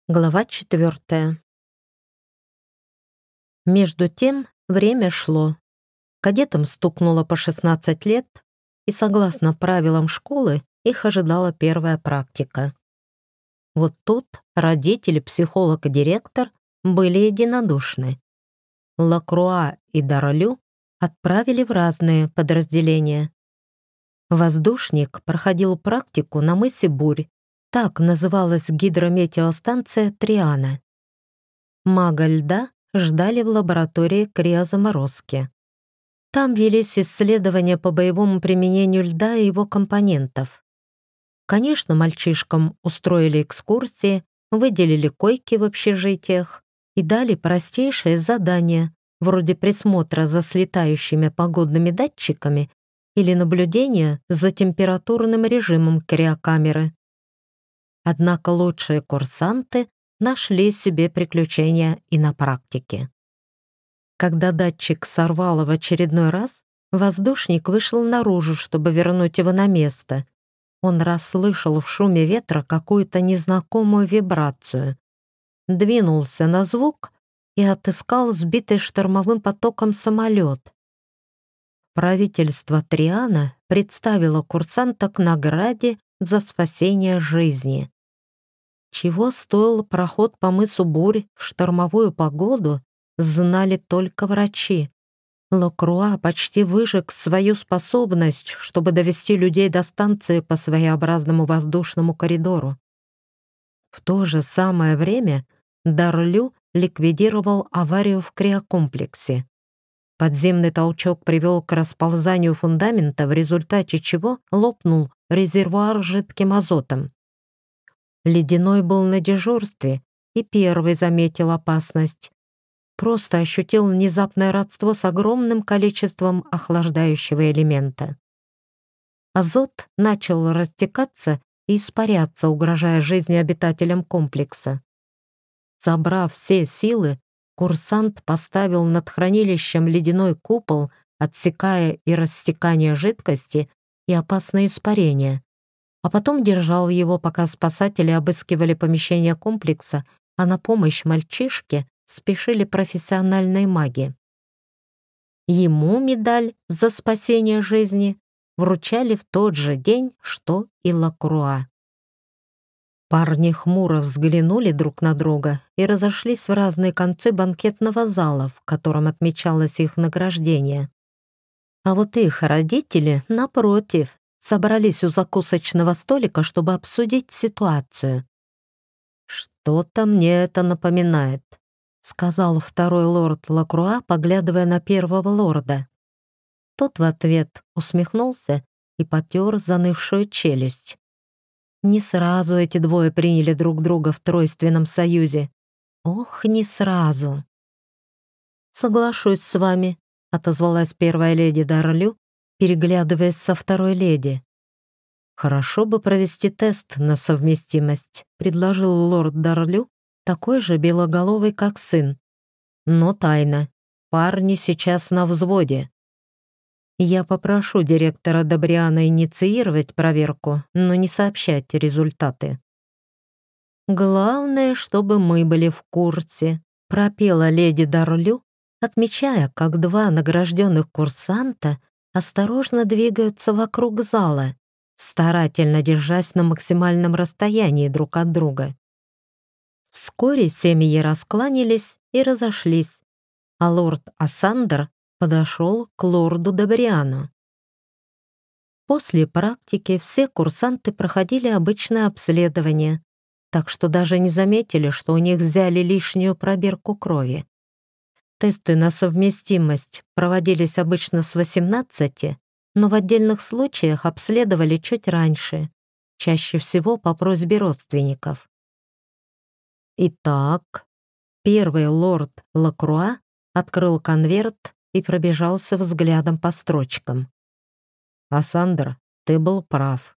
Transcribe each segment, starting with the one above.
Глава 4. Между тем время шло. Кадетам стукнуло по 16 лет, и, согласно правилам школы, их ожидала первая практика. Вот тут родители, психолог и директор были единодушны. Лакруа и Даролю отправили в разные подразделения. Воздушник проходил практику на мысе Бурь, так называлась гидрометеостанция Триана. Мага льда ждали в лаборатории криозаморозки. Там велись исследования по боевому применению льда и его компонентов. Конечно, мальчишкам устроили экскурсии, выделили койки в общежитиях и дали простейшие задания, вроде присмотра за слетающими погодными датчиками или наблюдения за температурным режимом криокамеры. Однако лучшие курсанты нашли себе приключения и на практике. Когда датчик сорвало в очередной раз, воздушник вышел наружу, чтобы вернуть его на место. Он расслышал в шуме ветра какую-то незнакомую вибрацию, двинулся на звук и отыскал сбитый штормовым потоком самолет. Правительство Триана представило курсанта к награде за спасение жизни. Чего стоил проход по мысу Бурь в штормовую погоду, знали только врачи. Лакруа почти выжег свою способность, чтобы довести людей до станции по своеобразному воздушному коридору. В то же самое время Дарлю ликвидировал аварию в криокомплексе. Подземный толчок привел к расползанию фундамента, в результате чего лопнул резервуар с жидким азотом. Ледяной был на дежурстве и первый заметил опасность. Просто ощутил внезапное родство с огромным количеством охлаждающего элемента. Азот начал растекаться и испаряться, угрожая жизни обитателям комплекса. Собрав все силы, курсант поставил над хранилищем ледяной купол, отсекая и растекание жидкости и опасные испарения, а потом держал его, пока спасатели обыскивали помещение комплекса, а на помощь мальчишке спешили профессиональные маги. Ему медаль за спасение жизни вручали в тот же день, что и Лакруа. Парни хмуро взглянули друг на друга и разошлись в разные концы банкетного зала, в котором отмечалось их награждение. А вот их родители, напротив, собрались у закусочного столика, чтобы обсудить ситуацию. «Что-то мне это напоминает», — сказал второй лорд Лакруа, поглядывая на первого лорда. Тот в ответ усмехнулся и потер занывшую челюсть. Не сразу эти двое приняли друг друга в тройственном союзе. Ох, не сразу. «Соглашусь с вами», — отозвалась первая леди Дарлю, переглядываясь со второй леди. «Хорошо бы провести тест на совместимость», — предложил лорд Дарлю, такой же белоголовый, как сын. «Но тайна. Парни сейчас на взводе. Я попрошу директора Добриана инициировать проверку, но не сообщать результаты». «Главное, чтобы мы были в курсе», — пропела леди Дарлю, отмечая, как два награжденных курсанта осторожно двигаются вокруг зала, старательно держась на максимальном расстоянии друг от друга. Вскоре семьи раскланялись и разошлись, а лорд Ассандр подошел к лорду Добриану. После практики все курсанты проходили обычное обследование, так что даже не заметили, что у них взяли лишнюю пробирку крови. Тесты на совместимость проводились обычно с 18, но в отдельных случаях обследовали чуть раньше, чаще всего по просьбе родственников. Итак, первый лорд Лакруа открыл конверт и пробежался взглядом по строчкам. «Ассандр, ты был прав.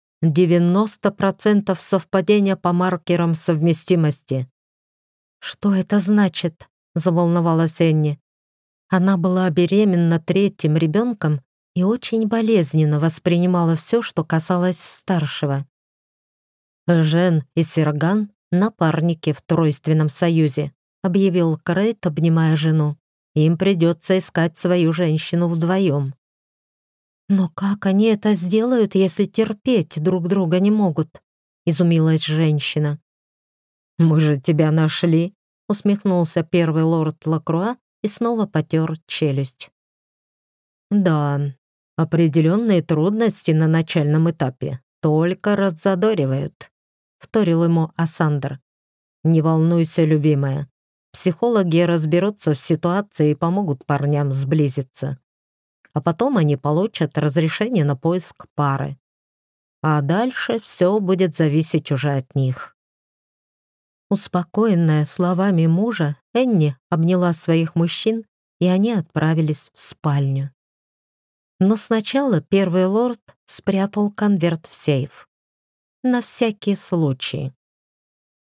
90% совпадения по маркерам совместимости». «Что это значит?» — заволновалась Энни. Она была беременна третьим ребенком и очень болезненно воспринимала все, что касалось старшего. Жен и Серган напарники в тройственном союзе», объявил Крейт, обнимая жену. «Им придется искать свою женщину вдвоем». «Но как они это сделают, если терпеть друг друга не могут?» — изумилась женщина. «Мы же тебя нашли», — усмехнулся первый лорд Лакруа и снова потер челюсть. «Да, определенные трудности на начальном этапе только раззадоривают», — вторил ему Асандр. «Не волнуйся, любимая. Психологи разберутся в ситуации и помогут парням сблизиться. А потом они получат разрешение на поиск пары. А дальше все будет зависеть уже от них». Успокоенная словами мужа, Энни обняла своих мужчин, и они отправились в спальню. Но сначала первый лорд спрятал конверт в сейф. На всякий случай.